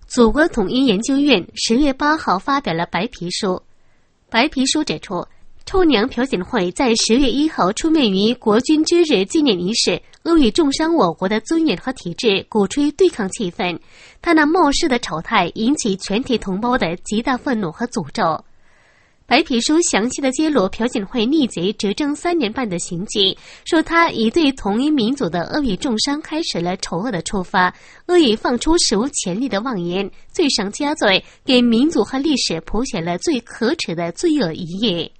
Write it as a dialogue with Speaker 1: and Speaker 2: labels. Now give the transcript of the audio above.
Speaker 1: 祖国统一研究院10月8号发表了白皮书。白皮书指出，臭娘朴槿惠在10月1号出面于国军之日纪念仪式，恶意重伤我国的尊严和体制，鼓吹对抗气氛。他那冒失的丑态引起全体同胞的极大愤怒和诅咒。白皮书详细地揭露朴槿惠逆贼执政3年半的行迹，说他已对统一民族的恶意重伤开始了丑恶的出发，恶意放出史无前例的妄言，罪上加罪，给民族和历史谱写了最可耻的罪恶一页。